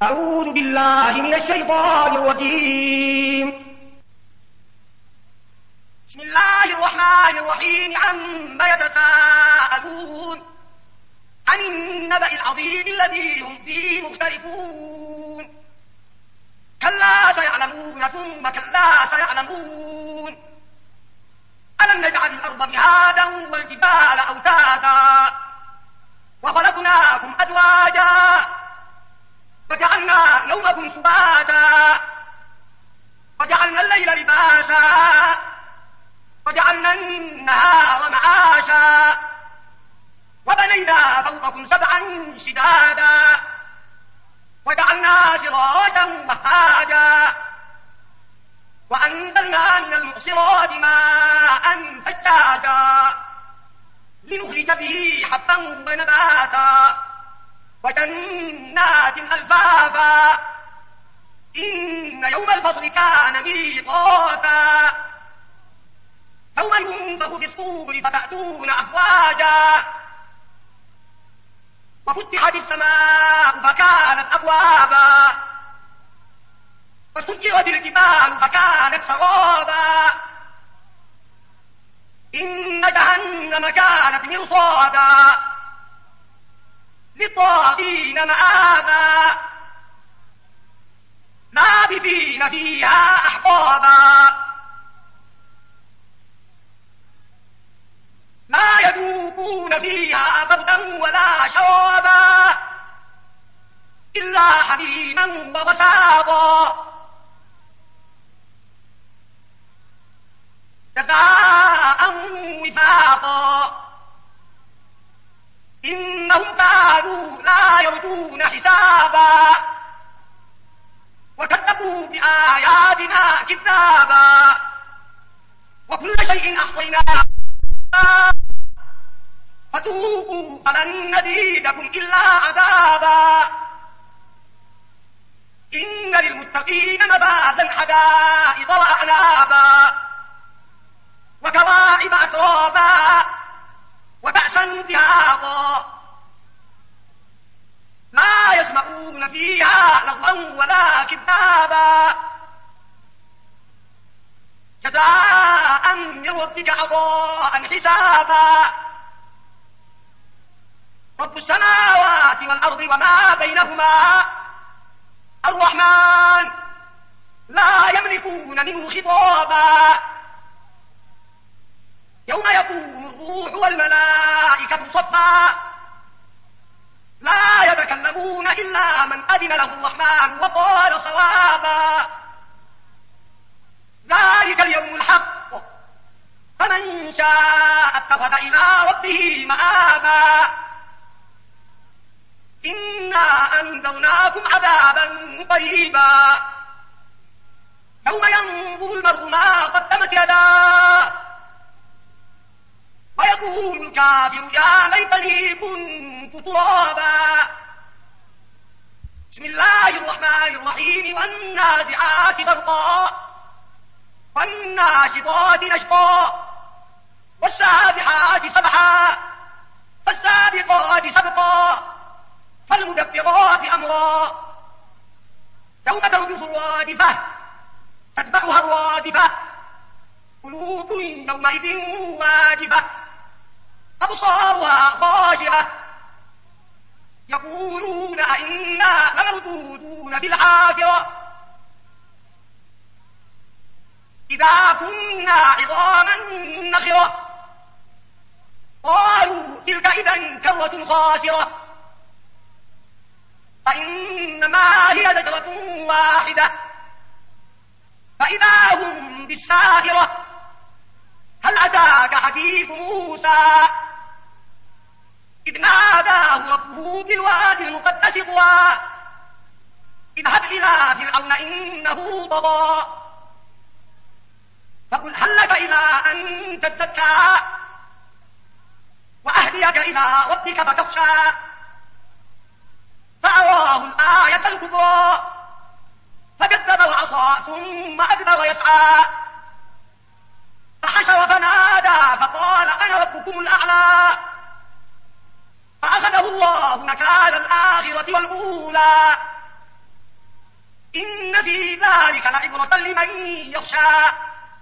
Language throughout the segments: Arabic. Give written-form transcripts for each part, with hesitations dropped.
أعوذ بالله من الشيطان الرجيم. بسم الله الرحمن الرحيم. عما يتساءلون عن النبأ العظيم الذي هم فيه مختلفون. كلا سيعلمون ثم كلا سيعلمون. ألم نجعل الأرض مهادا والجبال أوتادا وخلقناكم أزواجا وجعلنا نومكم سباتا وجعلنا الليل لباسا وجعلنا النهار معاشا وبنينا فوقكم سبعا شدادا وجعلنا سراجا وهاجا وأنزلنا من المعصرات ماء ثجاجا لنخرج به حبا ونباتا وجنات ألفافا. إن يوم الفصل كان ميقاتا يوم ينفخ في الصور فتأتون أفواجا وفتحت السماء فكانت أبوابا وسجرت الجبال فكانت سرابا. إن جهنم كانت مرصادا للطاغين مآبا لابثين فيها أحقابا لا يذوقون فيها بردا ولا شرابا إلا حميما وغساقا جزاء وفاقا. إنهم كانوا لا يرجون حسابا وكذبوا بآياتنا كذابا وكل شيء أحصيناه فذوقوا فلن نزيدكم إلا عذابا. إن للمتقين مفازا حدائق وأعنابا وكواعب أترابا وكأسا دهاقا لا يسمعون فيها لغوا ولا كذابا جزاء من ربك عطاء حسابا. رب السماوات والأرض وما بينهما الرحمن لا يملكون منه خطابا. يوم يقوم الروح والملائكة صفا لا يتكلمون إلا من أذن له الرحمن وقال صوابا. ذلك اليوم الحق فمن شاء اتخذ إلى ربه مآبا. إنا أنذرناكم عذابا قريبا يوم ينظر المرء ما قدمت يداه ويقول الكافر يا ليتني كنت ترابا. بسم الله الرحمن الرحيم. والنازعات غرقا والناشطات نشطا والسابحات سبحا فالسابقات سبقا فالمدبرات أمرا. يوم ترجف الرادفة تتبعها الرادفة قلوب يومئذ واجفة أبصارها خاشعة يقولون أئنا لمردودون في الحافرة إذا كنا عظاما نخرة قالوا تلك إذا كرة خاسرة فإنما هي زجرة واحدة فإذا هم بالساهرة. هل أتاك حديث موسى إذ ناداه ربه بالوادي المقدس طوى اذهب إلى فرعون إنه طغى فقل هل لك إلى أن تزكى وأهديك إلى ربك فتخشى. فأراه الآية الكبرى فكذب وعصى ثم أدبر يسعى فحشر فنادى فقال أنا ربكم الأعلى فأخذه الله نكال الآخرة والأولى إن في ذلك لعبرة لمن يخشى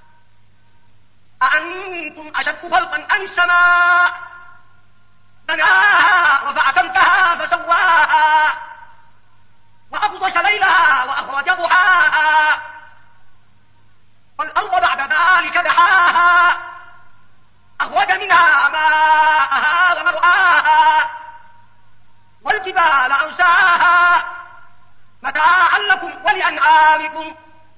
أأنتم أشد خلقا أم السماء بناها رفع سمكها فسواها وأغطش ليلها وأخرج ضحاها والأرض بعد ذلك دحاها أخرج منها ماءها ومرعاها والجبال أرساها متاعا لكم ولأنعامكم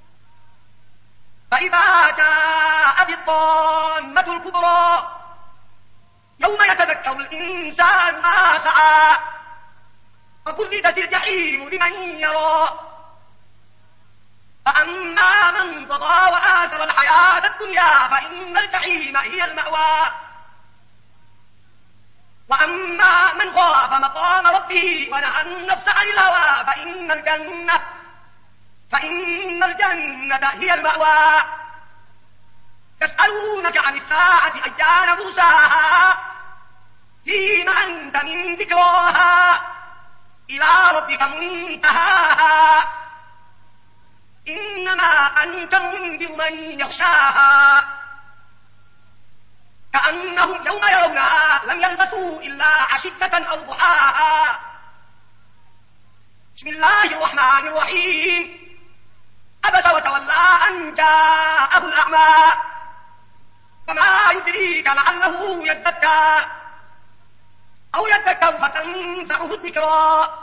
فإذا جاءت الطامة الكبرى يوم يتذكر الإنسان ما سعى وبرزت الجحيم لمن يرى فأما من طغى وآثر الحياة الدنيا فإن الجحيم هي المأوى وأما من خاف مقام ربه ونهى النفس عن الهوى فإن الجنة هي المأوى يسألونك عن الساعة أيان مرساها فيما أنت من ذكراها إلى ربك منتهاها إنما أنت منذر من يخشاها كأنهم يوم يرونها لم يلبثوا إلا عشية أو ضحاها بسم الله الرحمن الرحيم عبس وتولى أن جاءه الأعمى وما يدريك لعله يزكى أو يذكر فتنفعه الذكرى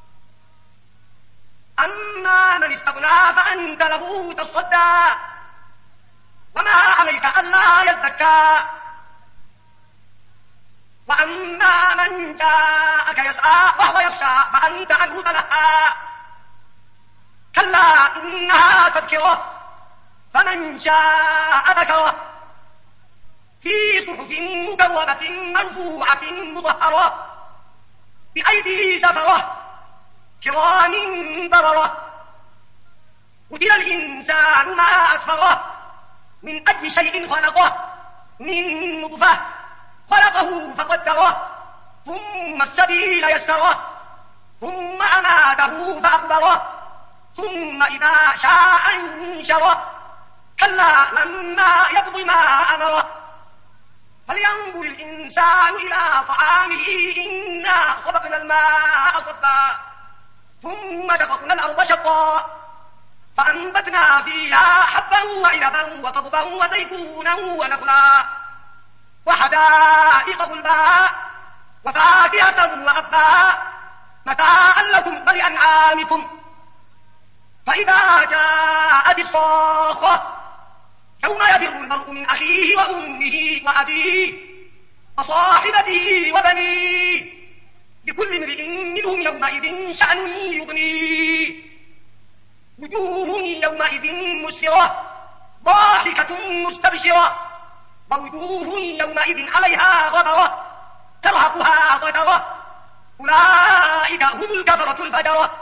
أما من استغنى فأنت له تصدى وما عليك ألا يزكى وأما من جاءك يسعى وهو يخشى فأنت عنه تلهى كلا إنها تذكرة فمن شاء ذكره في صحف مكرمة مرفوعة مطهرة بأيدي سفرة كرام بررة قتل الإنسان ما أكفره من أي شيء خلقه من نطفة خلقه فقدره ثم السبيل يسره ثم أماته فأقبره ثم إذا شاء انشره كلا لما يقض ما أمره فلينظر الإنسان إلى طعامه إنا صببنا الماء صبا ثم شققنا الأرض شقا فأنبتنا فيها حبا وعنبا وقضبا وزيتونا ونخلا وحدائق غلبا وفاكهة وأبا متاعا لكم ولأنعامكم فإذا جاءت الصاخة يوم يفر المرء من أخيه وأمه وأبيه وصاحبته وبنيه لكل امرئ منهم يومئذ شأن يغنيه وجوه يومئذ مسفرة ضاحكة مستبشرة ووجوه يومئذ عليها غبرة ترهقها قترة أولئك هم الكفرة الفجرة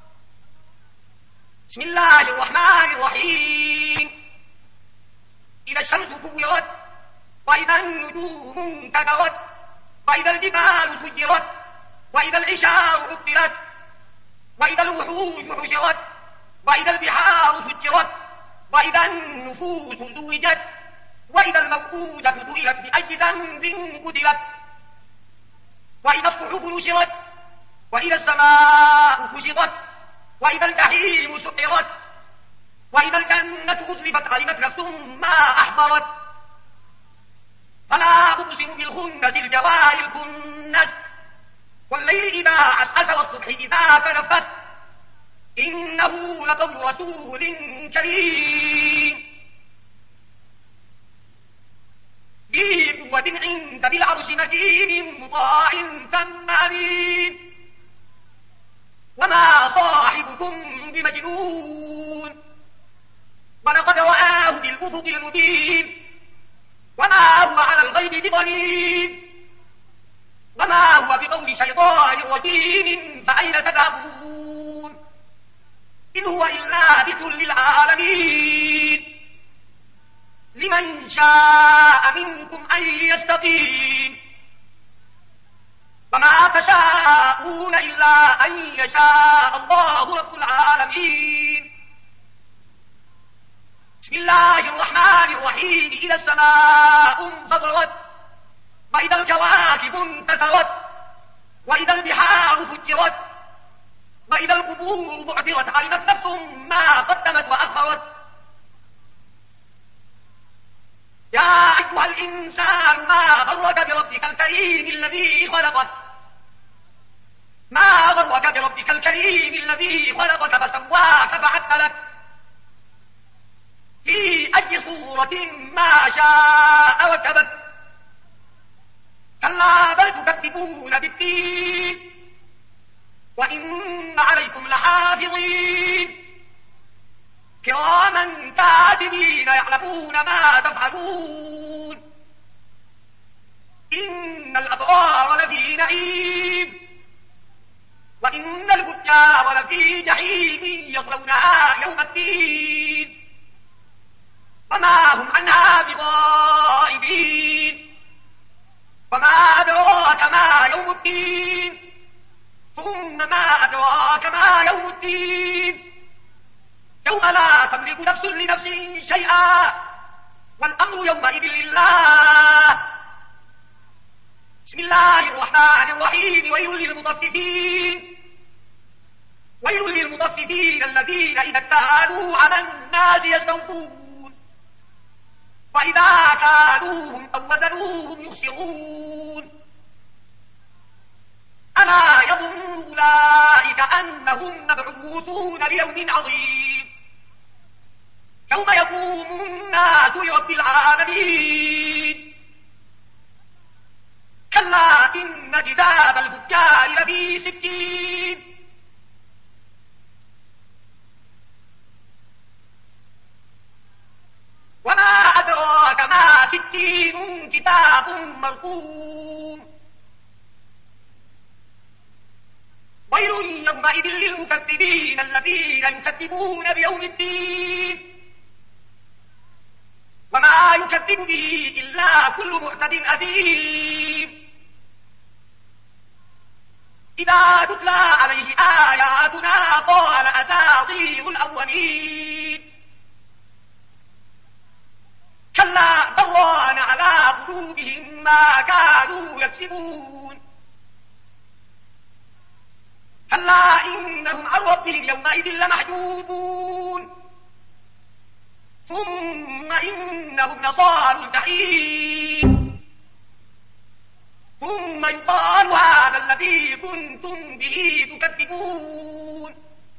بسم الله الرحمن الرحيم إذا الشمس كورت وإذا النجوم انكدرت وإذا الجبال سجرت وإذا العشار عطلت وإذا الوحوش حشرت وإذا البحار سجرت وإذا النفوس زوجت وإذا الموءودة سئلت بأي ذنب قتلت وإذا الصحف نشرت وإذا السماء كشطت وإذا الجحيم سعرت وإذا الجنة أزلفت علمت نفس ما أحضرت فلا أقسم بالخنس الجوار الكنس والليل إذا عسعس والصبح إذا تنفس إنه لقول رسول كريم ذي قوة عند ذي العرش مكين مطاع ثم أمين وما صاحبكم بمجنون ولقد رآه بالأفق المبين وما هو على الغيب بضنين وما هو بقول شيطان رجيم فأين تذهبون إن هو إلا ذكر للعالمين لمن شاء منكم أن يستقيم وما تشاءون إلا أن يشاء الله رب العالمين الرحيم إذا السماء انفطرت وإذا الكواكب انتثرت وإذا البحار فجرت وإذا القبور بعثرت علمت نفس ما قدمت وأخرت. يا أيها الإنسان ما غرك بربك الكريم الذي خلقك ما غرك بربك الكريم الذي خلقك فسواك فعدلك في أي صورة ما شاء ركبك. كلا بل تكذبون بالدين وإن عليكم لحافظين كراما كاتبين يعلمون ما تفعلون. إن الأبرار لفي نعيم وإن الفجار لفي جحيم يصلونها يوم الدين وما هم عنها بغائبين. وما أدراك ما يوم الدين ثم ما أدراك ما يوم الدين يوم لا تملك نفس لنفس شيئا والأمر يومئذ لله. بسم الله الرحمن الرحيم. ويل للمطففين الذين إذا اكتالوا على الناس يستوفون وإذا كالوهم أو وزنوهم يخسرون. ألا يظن أولئك أنهم مبعوثون ليوم عظيم يوم يقوم الناس لرب العالمين. كلا إن كتاب الفجار لفي سجين وما أدراك ما سجين كتاب مرقوم. ويل يومئذ للمكذبين الذين يكذبون بيوم الدين وما يكذب به إلا كل معتد أثيم. إذا تتلى عليه آياتنا قال أساطير الأولين. كلا بران على قلوبهم ما كانوا يكسبون. كلا إنهم عن ربهم يومئذ لمحجوبون ثم إنهم لصالوا الجحيم ثم يقال هذا الذي كنتم به تكذبون.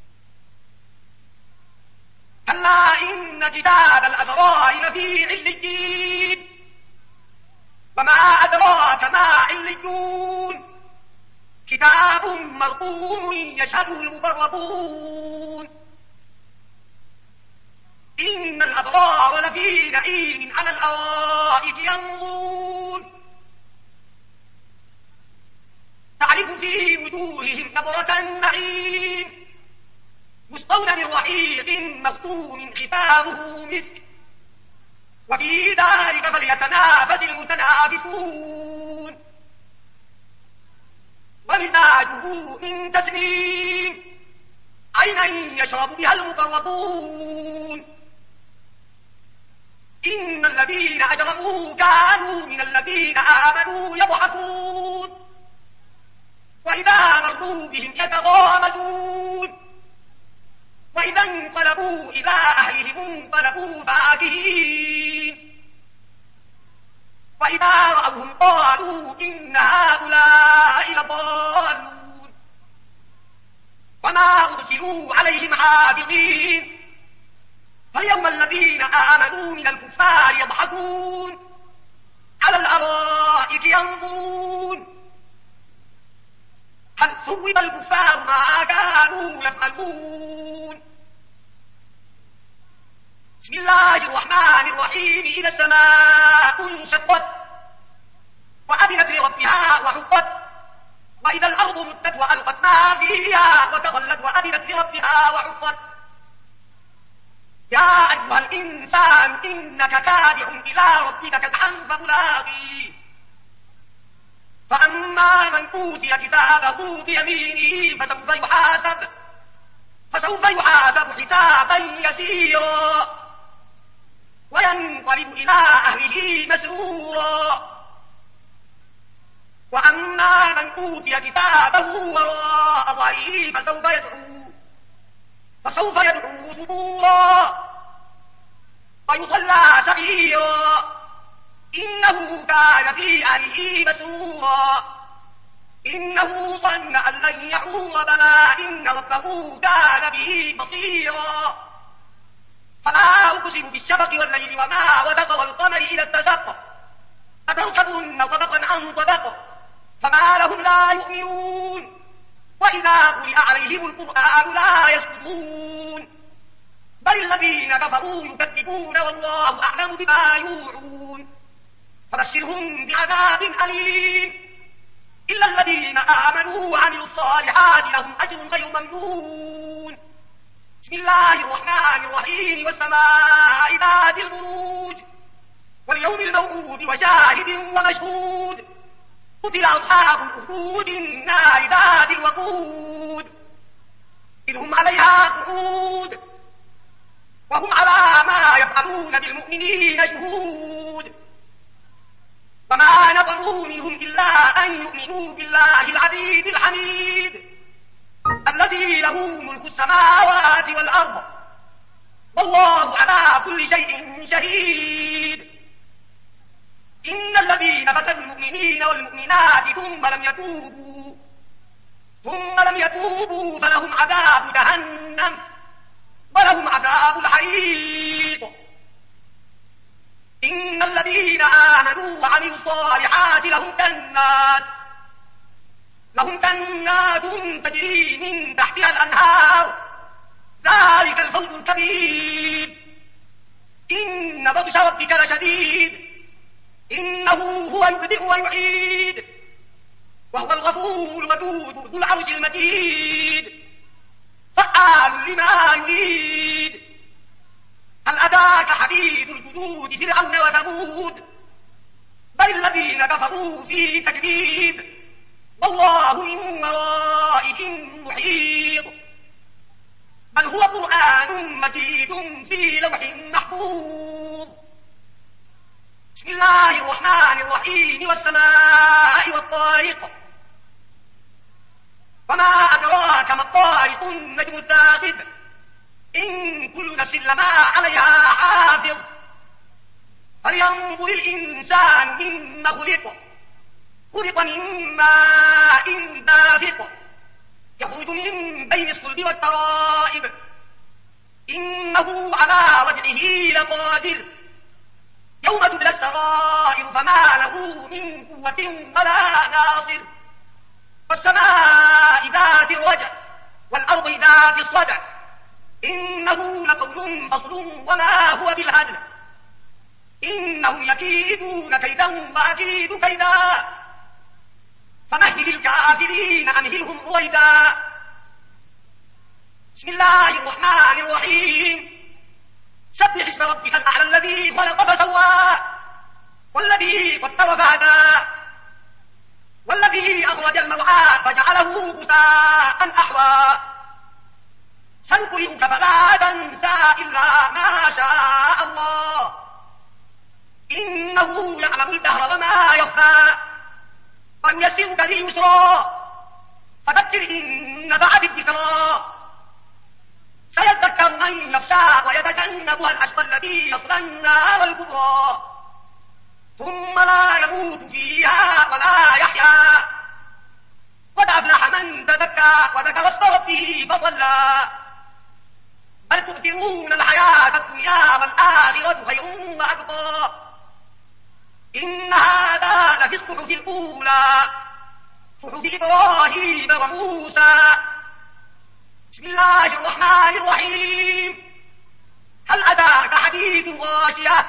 كلا إن كتاب الأبرار لفي عليين وما أدراك ما عليون كتاب مرقوم يشهده المقربون. إن الأبرار لفي نعيم على الأرائك ينظرون تعرف في وجوههم نظرة النعيم يسقون من رحيق مختوم ختامه مسك وفي ذلك فليتنافس المتنافسون. ومزاجه من تسنيم عينا يشرب بها المقربون. إن الذين أجرموا كانوا من الذين آمنوا يضحكون وإذا مروا بهم يتغامزون وإذا انقلبوا إلى أهلهم انقلبوا فاكهين وإذا رأوهم قالوا إن هؤلاء لضالون. وما أرسلوا عليهم حافظين فاليوم الذين آمنوا من الكفار يضحكون على الأرائك ينظرون هل ثوب الكفار ما كانوا يفعلون. بسم الله الرحمن الرحيم. إذا السماء انشقت وأذنت لربها وحقت وإذا الأرض مدت وألقت ما فيها وتخلت وأذنت لربها وحقت. يا أيها الإنسان إنك كادح إلى ربك كدحا فملاقيه. فأما من أوتي كتابه بيمينه فسوف يحاسب حسابا يسيرا وينقلب إلى أهله مسرورا. وأما من أوتي كتابه وراء ظهره فسوف يدعو ثبورا ويصلى سعيرا إنه كان في أهله مسرورا إنه ظن أن لن يحور بلى إن ربه كان به بصيرا. فلا أقسم بالشفق والليل وما وسق والقمر إذا اتسق لتركبن طبقا عن طبق فما لهم لا يؤمنون وإذا قرئ عليهم القرآن لا يسجدون بل الذين كفروا يكذبون والله أعلم بما يوعون. فبشرهم بعذاب أليم إلا الذين آمنوا وعملوا الصالحات لهم أجر غير ممنون. بسم الله الرحمن الرحيم والسماء ذات البروج واليوم الموعود وشاهد ومشهود قتل أصحاب الأخدود النار ذات الوقود إذ هم عليها قعود وهم على ما يفعلون بالمؤمنين شهود. وما نقموا منهم إلا أن يؤمنوا بالله العزيز الحميد الذي له ملك السماوات والأرض والله على كل شيء شهيد. إن الذين فتنوا المؤمنين والمؤمنات ثم لم يتوبوا فلهم عذاب جهنم ولهم عذاب الحريق. إن الذين آمنوا وعملوا الصالحات لهم جنات تجري من تحتها الأنهار ذلك الفوز الكبير. إن بطش ربك لشديد إنه هو يبدئ ويعيد وهو الغفور الودود ذو العرش المجيد فعال لما يريد. هل أتاك حديث الجنود فرعون وثمود بل الذين كفروا في تكذيب والله من ورائهم محيط. بل هو قرآن مجيد في لوح محفوظ. بسم الله الرحمن الرحيم والسماء والطارق وما أدراك ما الطارق النجم الثاقب إن كل نفس لما عليها حافظ. فلينظر الإنسان مما خلق من ماء دافق يخرج من بين الصلب والترائب إنه على وجهه لقادر يوم تبلى السرائر فما له من قوة ولا ناصر. والسماء ذات الرجع والأرض ذات الصدع إنه لقول فصل وما هو بالهزل إنهم يكيدون كيدا وأكيد كيدا فمهل الكافرين أمهلهم رويدا. بسم الله الرحمن الرحيم سبح اسم ربك الأعلى الذي خلق فسوى والذي قدر فهدى والذي أخرج المرعى فجعله غثاء أحوى. سنقرئك فلا تنسى إلا ما شاء الله إنه يعلم الجهر وما يخفى ونيسرك لليسرى فذكر إن نفعت الذكرى. سيذكر من يخشى ويتجنبها الأشقى الذي يصلى النار الكبرى ثم لا يموت فيها ولا يحيا. قد أفلح من تزكى وذكر اسم ربه فصلى بل تؤثرون الحياة الدنيا والآخرة خير وأبقى إن هذا لفي الصحف الأولى صحف إبراهيم وموسى. بسم الله الرحمن الرحيم هل أتاك حديث غاشية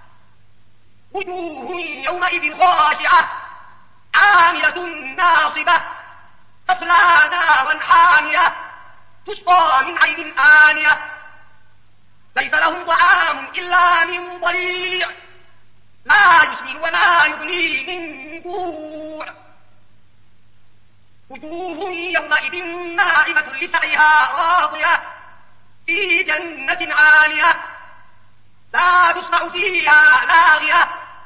وجوه يومئذ خاشعة عاملة ناصبة تصلى نارا حامية تسقى من عين آنية ليس لهم طعام إلا من ضريع لا يسمن ولا يغني من جوع. وجوه يومئذ ناعمة لسعيها راضية في جنة عالية لا لا تسمع فيها لاغية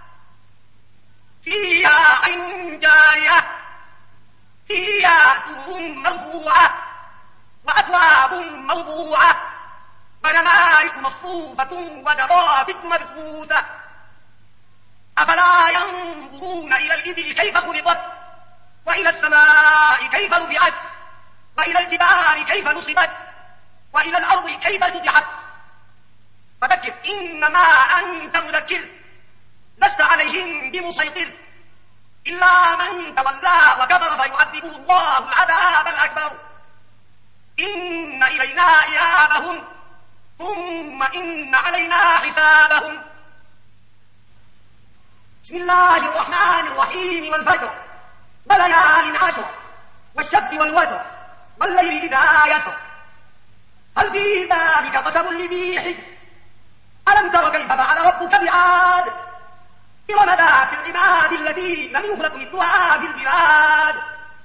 فيها عين جارية فيها سرر مرفوعة وأكواب موضوعة ونمارق مصفوفة وزرابي مبثوثة أفلا ينظرون إلى الإبل كيف خلقت وإلى السماء كيف رفعت وإلى الجبال كيف نصبت وإلى الأرض كيف سطحت فذكر إنما أنت مذكر لست عليهم بمسيطر إلا من تولى وكفر فيعذبه الله العذاب الأكبر إن إلينا إيابهم ثم إن علينا حسابهم. بسم الله الرحمن الرحيم والفجر وليال عشر والشفع والوتر والليل إذا يسر هل في ذلك قسم لذي حجر ألم تر كيف فعل ربك بعاد إرم ذات العماد التي لم يخلق مثلها في البلاد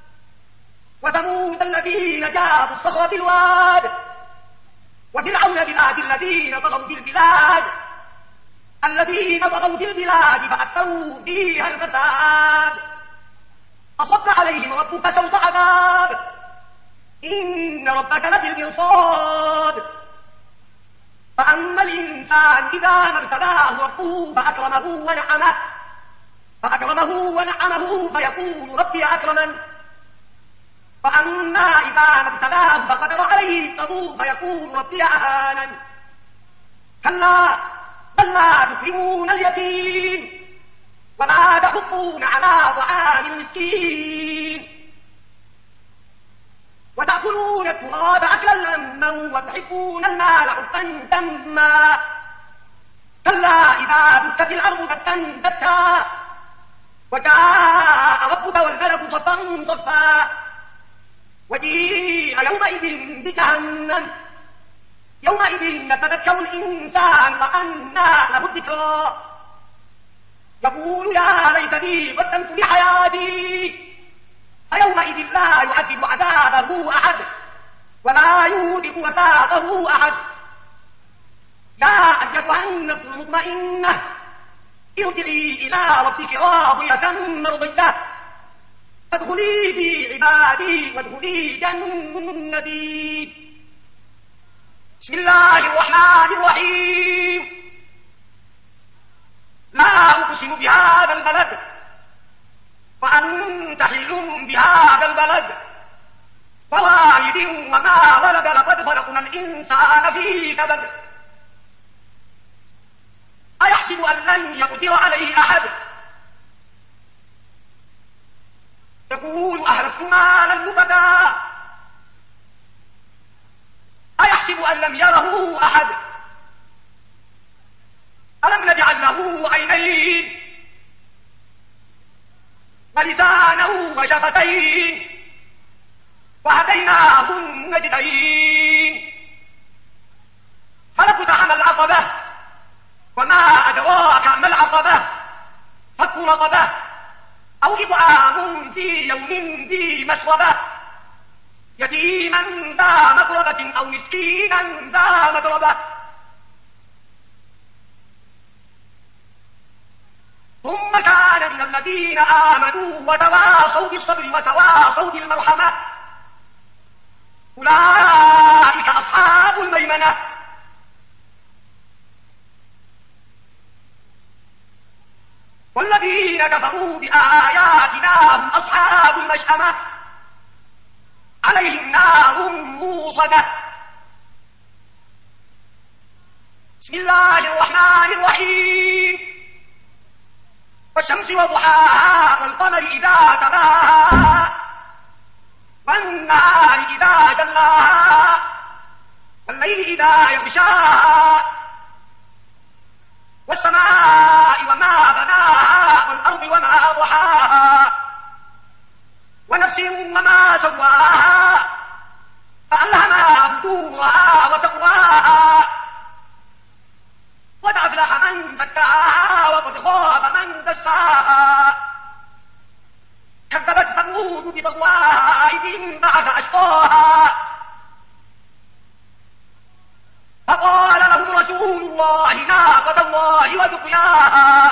وثمود الذين جابوا الصخر بالواد وفرعون بالعاد الذين طغوا في البلاد فأكثروا فيها الفساد فصب عليهم ربك سوط عذاب إن ربك لبالمرصاد فأما الإنسان إذا ما ابتلاه ربه فأكرمه ونعمه فيقول ربي أكرمن فأما إذا ما ابتلاه فقدر عليه رزقه فيقول ربي أهانن كلا بل لا تكرمون اليتيم ولا تحضون على طعام المسكين وتأكلون التراث أكلا لما وتحبون المال حبا جما كلا إذا دكت الأرض دكا دكا وجاء ربك والملك صفا صفا وجيء يومئذ بجهنم يومئذ يتذكر الإنسان وأنى له الذكرى يقول يا ليتني قدمت لحياتي فيومئذ لا يعذب عذابه أحد ولا يوثق وثاقه أحد يا أيتها النفس المطمئنة ارجعي إلى ربك راضية مرضية فادخلي في عبادي وادخلي جنتي. بسم الله الرحمن الرحيم لا أقسم بهذا البلد وأنت حل بهذا البلد ووالد وما ولد لقد خلقنا الإنسان في كبد أيحسب أن لن يقدر عليه أحد يقول أهلكت مالا لبدا أيحسب أن لم يره أحد ألم نجعل له عينين ولسانا وشفتين وهديناه النجدين فلقتحم العقبة وما أدراك ما العقبة فك رقبة أو إطعام في يوم ذي مسغبة يتيما ذا مقربة أو مسكينا ذا متربة ثم كان من الذين آمنوا وتواصوا بالصبر وتواصوا بالمرحمة أولئك أصحاب الميمنة. والذين كفروا بآياتنا هم أصحاب المشأمة عليهم نار موصدة. بسم الله الرحمن الرحيم والشمس وضحاها والقمر إذا تلاها والنهار إذا جلاها والليل إذا يغشاها والسماء وما بناها والأرض وما ضحاها ونفس وما سواها فألهمها فجورها وتقواها قد أفلح من زكاها وقد خاب من دساها كذبت ثمود بطغواها إذ بعث أشقاها فقال لهم رسول الله ناقة أولياءها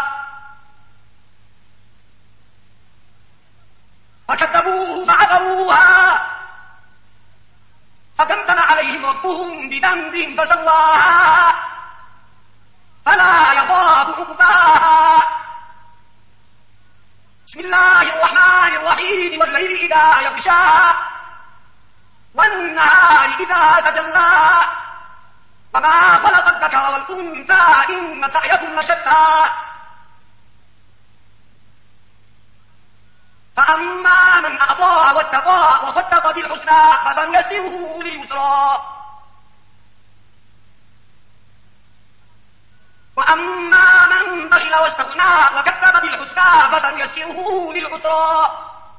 فكذبوه فعقروها فدمدم عليهم ربهم بذنبهم فسواها فلا يخاف عقباها. بسم الله الرحمن الرحيم والليل إذا يغشى والنهار إذا تجلى وما خلق الذكر والأنثى إن سعيكم لشتى فأما من أعطى واتقى وصدق بالحسنى فسنيسره لليسرى وأما من بخل واستغنى وكذب بالحسنى فسنيسره للعسرى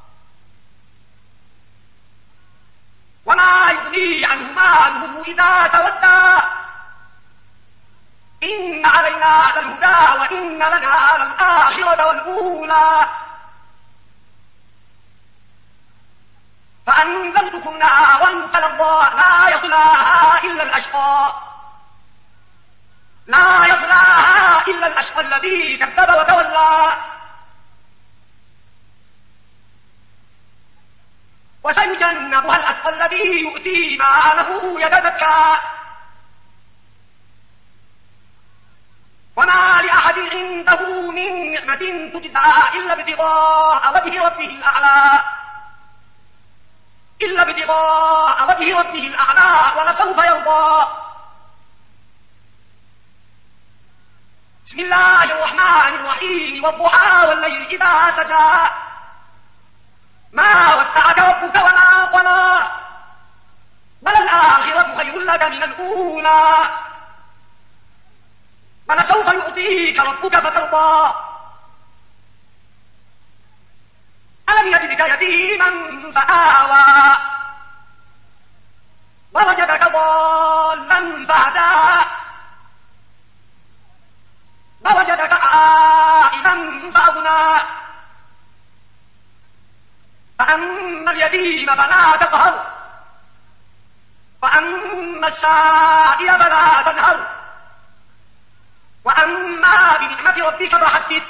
وما يغني عنه ماله إذا تردى إن علينا للهدى وإن لنا للآخرة والأولى فأنذرتكم نارا تلظى لا يصلاها إلا الأشقى الذي كذب وتولى وسيجنبها الأتقى الذي يؤتي ماله يتزكى وما لأحد عنده من نعمة تجزى إلا ابتغاء وجه ربه الأعلى ولسوف يرضى. بسم الله الرحمن الرحيم والضحى والليل إذا سجى ما ودعك ربك وما قلى وللآخرة خير لك من الأولى ولسوف يعطيك ربك فترضى ألم يجدك يتيما فآوى ووجدك ضالا فهدى ووجدك عائلا فأغنى فأما اليتيم فلا تقهر وأما السائل فلا تنهر وأما بنعمة ربك فحدث.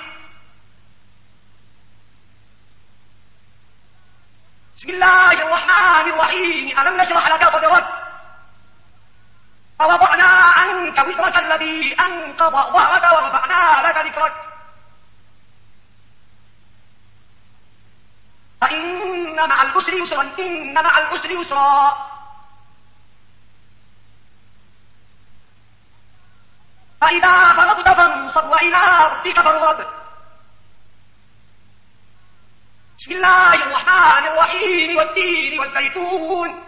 بسم الله الرحمن الرحيم ألم نشرح لك صدرك فوضعنا عنك وزرك الذي أنقض ظهرك ورفعنا لك ذكرك فإن مع العسر يسرا إن مع العسر يسرا فإذا فرغت فانصب وإلى ربك فارغب. بسم الله الرحمن الرحيم والتين والزيتون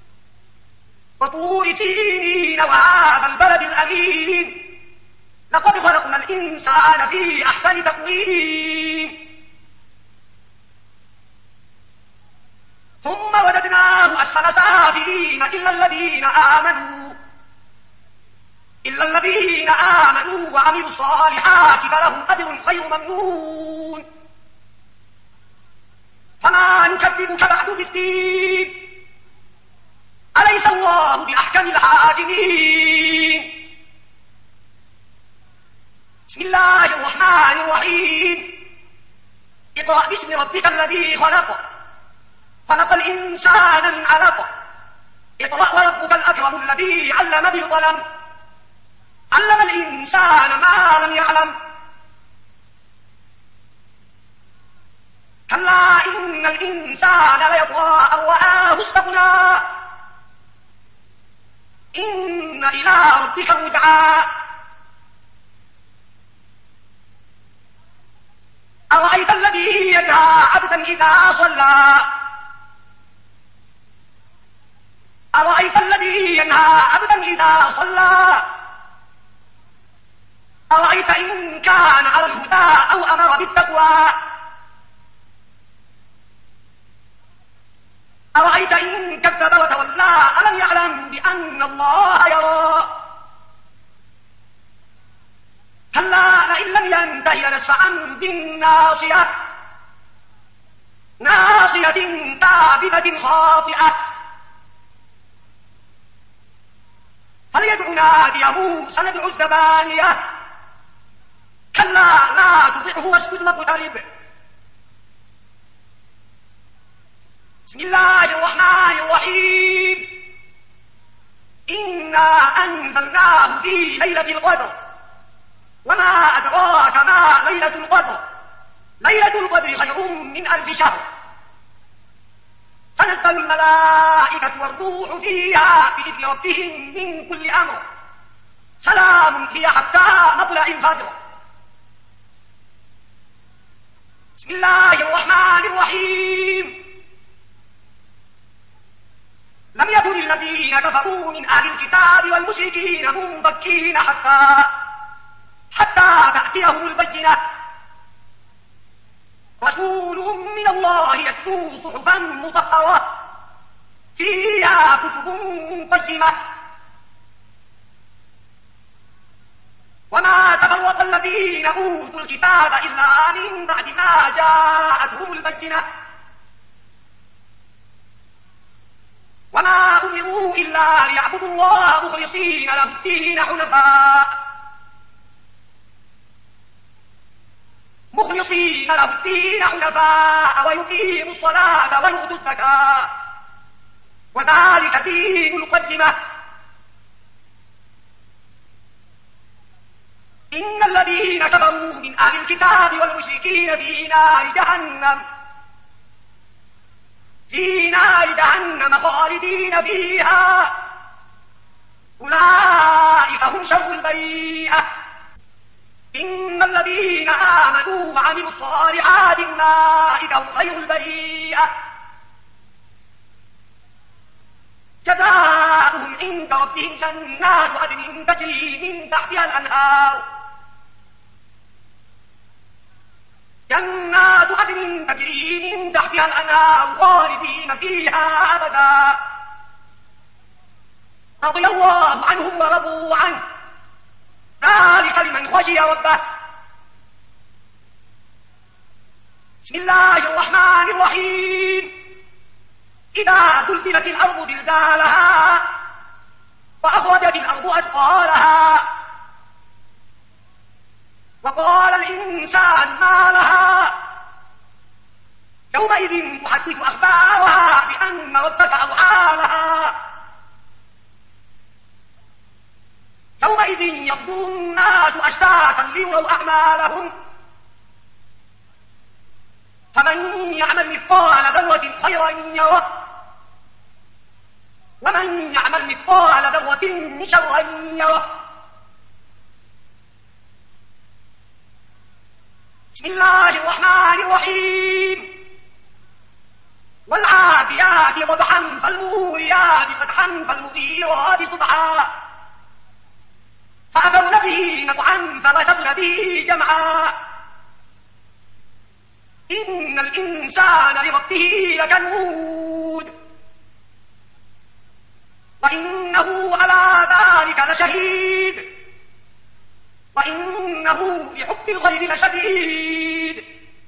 وطور سينين وهذا البلد الأمين لقد خلقنا الإنسان في أحسن تقويم ثم رددناه أسفل سافلين إلا الذين آمنوا وعملوا الصالحات فلهم أجر غير ممنون. فما نكذبك بعد بالدين أليس الله بأحكم الحاكمين. بسم الله الرحمن الرحيم اقرأ باسم ربك الذي خلق الإنسان من علق اقرأ وربك الأكرم الذي علم بالقلم علم الإنسان ما لم يعلم كلا إن الإنسان ليطغى أن رآه استغنى إن إلى ربك الرجعى أرأيت الذي ينهى عبدا إذا صلى أرأيت الذي ينهى عبدا إذا صلى أرأيت إن كان على الهدى أو أمر بالتقوى أرأيت إن كذب وتولى ألم يعلم بأن الله يرى كلا لئن لم ينته لنسفعا بالناصية ناصية كاذبة خاطئة فليدع ناديه سندع الزبانية كلا لا تطعه واسجد واقترب. بسم الله الرحمن الرحيم. إنا أنزلناه في ليلة القدر وما أدراك ما ليلة القدر. ليلة القدر خير من 1000 شهر. تنزل الملائكة والروح فيها بإذن ربهم من كل أمر. سلام هي حتى مطلع الفجر. بسم الله الرحمن الرحيم. لم يكن الذين كفروا من أهل الكتاب والمشركين منفكين حتى تأتيهم البينة. رسول من الله يتلو صحفا مطهرة فيها كتب قيمة. وما تفرق الذين أوتوا الكتاب إلا من بعد ما جاءتهم البينة. وما أمروا إلا ليعبدوا الله مخلصين له الدين حنفاء. ويقيموا الصلاة ويؤتوا الزكاة وذلك دين القيمة. إن الذين كفروا من أهل الكتاب والمشركين في نار جهنم خالدين فيها أولئك هم شر البريئة. إن الذين آمنوا وعملوا الصالحات أولئك هم خير البريئة. جزاؤهم عند ربهم جنات عدن تجري من تحتها الأنهار. خالدين فيها أبدا. رضي الله عنهم ورضوا عنه ذلك لمن خشي ربه. بسم الله الرحمن الرحيم. إذا زلزلت الأرض زلزالها وأخرجت الأرض أثقالها وقال الإنسان ما لها يومئذ تحدث أخبارها بأن ربك أوحى لها. يومئذ يصدر الناس أشتاتا ليروا أعمالهم. فمن يعمل مثقال ذرة خيرا يره ومن يعمل مثقال ذرة شرا يره. بسم الله الرحمن الرحيم. والعاديات ضبحا فالموريات قدحا فالمغيرات صبحا فأثرن به نقعا فوسطن به جمعا. إن الإنسان لربه لكنود وإنه على ذلك لشهيد وإنه لحب الخير لشديد.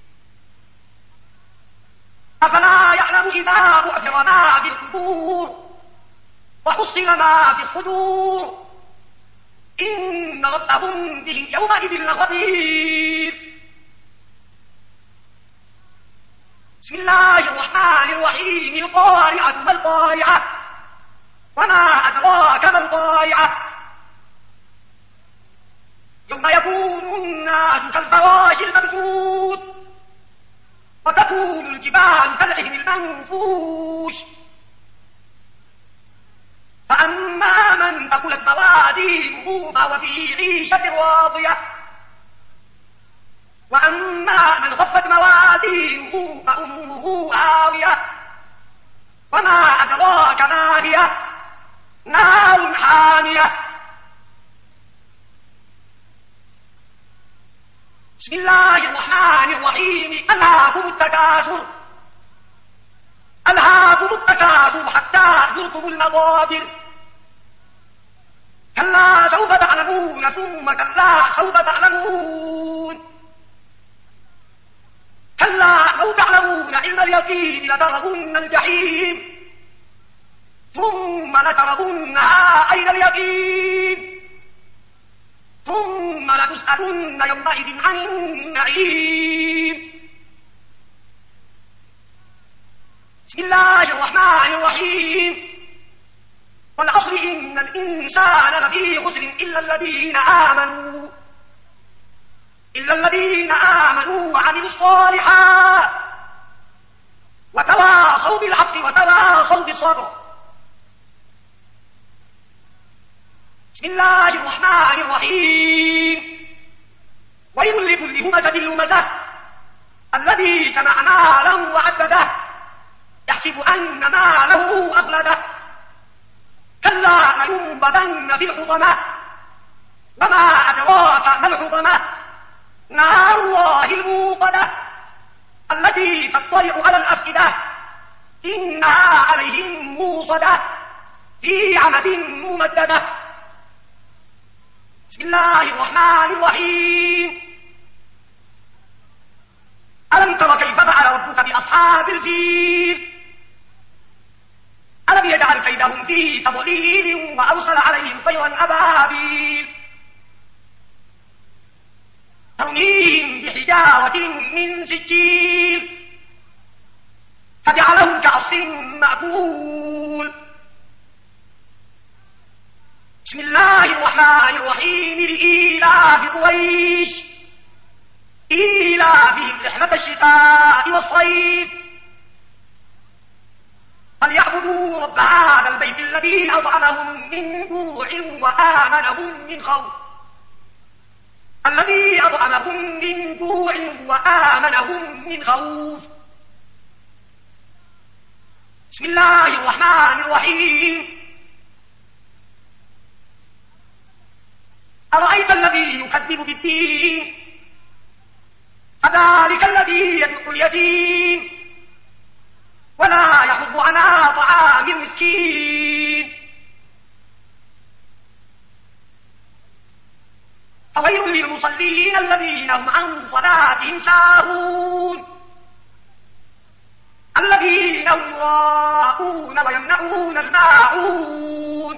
أفلا يعلم إذا بعثر ما في القبور وحصل ما في الصدور إن ربهم بهم يومئذ لخبير. بسم الله الرحمن الرحيم. القارعة ما القارعة وما أدراك ما القارعة. يوم يكون الناس كالفراش المبثوث وتكون الجبال كالعهن المنفوش. فأما من ثقلت موازينه فهو في عيشة راضية وأما من خفت موازينه فأمه هاوية. وما أدراك ما هي نار حامية. بسم الله الرحمن الرحيم. ألهاكم التكاثر حتى زرتم المقابر. كلا سوف تعلمون ثم كلا سوف تعلمون. كلا لو تعلمون علم اليقين لترون الجحيم ثم لترونها عين اليقين ثم لتسألن يسألن يومئذ عن النعيم. بسم الله الرحمن الرحيم. والعصر إن الإنسان لفي خسر إلا الذين آمنوا وعملوا الصالحات وتواصوا بالحق وتواصوا بالصبر. بسم الله الرحمن الرحيم. ويل لكل همزة لمزة الذي جمع مالا وعدده يحسب أن ماله أخلده كلا لينبذن في الحطمة وما أدراك ما الحطمة نار الله الموقدة التي تطلع على الأفئدة إنها عليهم موصدة في عمد ممددة. بسم الله الرحمن الرحيم. ألم تر كيف فعل ربك بأصحاب الفيل ألم يجعل كيدهم في تضليل وأرسل عليهم طيرا أبابيل ترميهم بحجارة من سجيل فجعلهم كعصف مأكول. بسم الله الرحمن الرحيم. لإيلاف قريش إيلافهم رحلة الشتاء والصيف فليعبدوا رب هذا البيت الذي أطعمهم من جوع وآمنهم من خوف الذي أطعمهم من جوع وآمنهم من خوف. بسم الله الرحمن الرحيم. أرأيت الذي يكذب بالدين فذلك الذي يدعو اليتيم ولا يحض على طعام المسكين فويل للمصلين الذين هم عن صلاتهم ساهون الذين هم يراءون ويمنعون الماعون.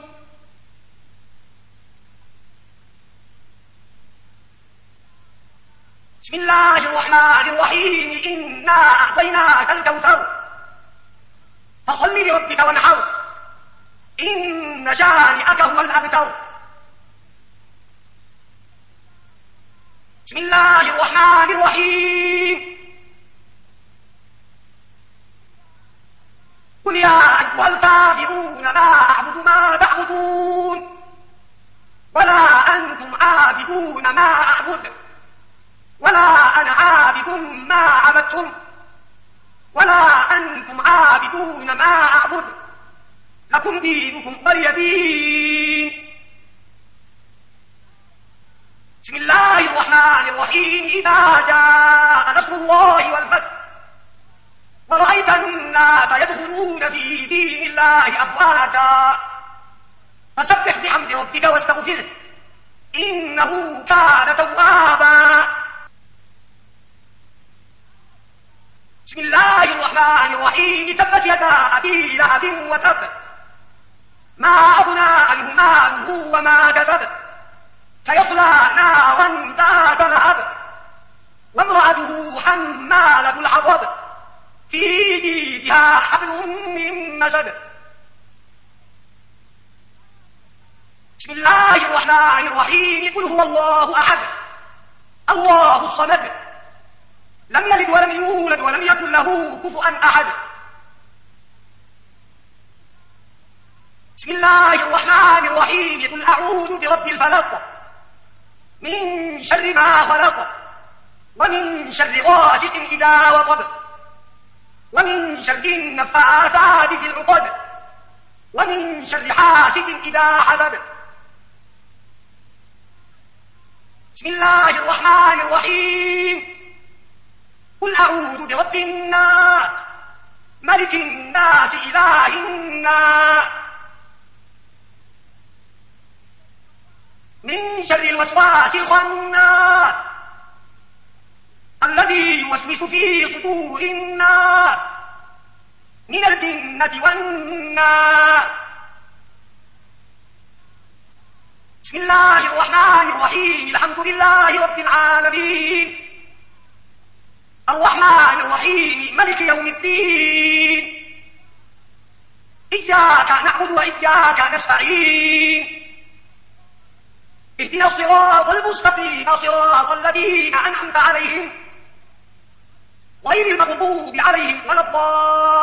بسم الله الرحمن الرحيم. إنا أعطيناك الكوثر فصل لربك وانحر إن شانئك هو الأبتر. بسم الله الرحمن الرحيم. قل يا أيها الكافرون لا أعبد ما تعبدون ولا أنتم عابدون ما أعبد ولا أنا عابد ما عبدتم ولا أنتم عابدون ما أعبد لكم دينكم ولي دين. بسم الله الرحمن الرحيم. إذا جاء نصر الله والفتح ورأيت الناس يدخلون في دين الله أفواجا فسبح بحمد ربك واستغفره إنه كان توابا. بسم الله الرحمن الرحيم. تبت يدا أبي لهب وتب ما أغنى عنه ماله وما كسب سيصلى نارا ذات لهب وامرأته حمالة الحطب في جيدها حبل من مسد. بسم الله الرحمن الرحيم. قل هو الله أحد الله الصمد لم يلد ولم يولد ولم يكن له كفوا أحد. بسم الله الرحمن الرحيم. قل أعوذ برب الفلق من شر ما خلق ومن شر غاسق إذا وقب ومن شر النفاثات في العقد ومن شر حاسد إذا حسد. بسم الله الرحمن الرحيم. قل أعوذ برب الناس ملك الناس إله الناس من شر الوسواس الخناس الذي يوسوس في صدور الناس من الجنة والناس. بسم الله الرحمن الرحمن الرحيم الحمد لله رب العالمين الرحمن الرحيم ملك يوم الدين إياك نعبد وإياك نستعين اهدنا الصراط المستقيم صراط الذين أنعمت عليهم غير المغضوب عليهم ولا الضالين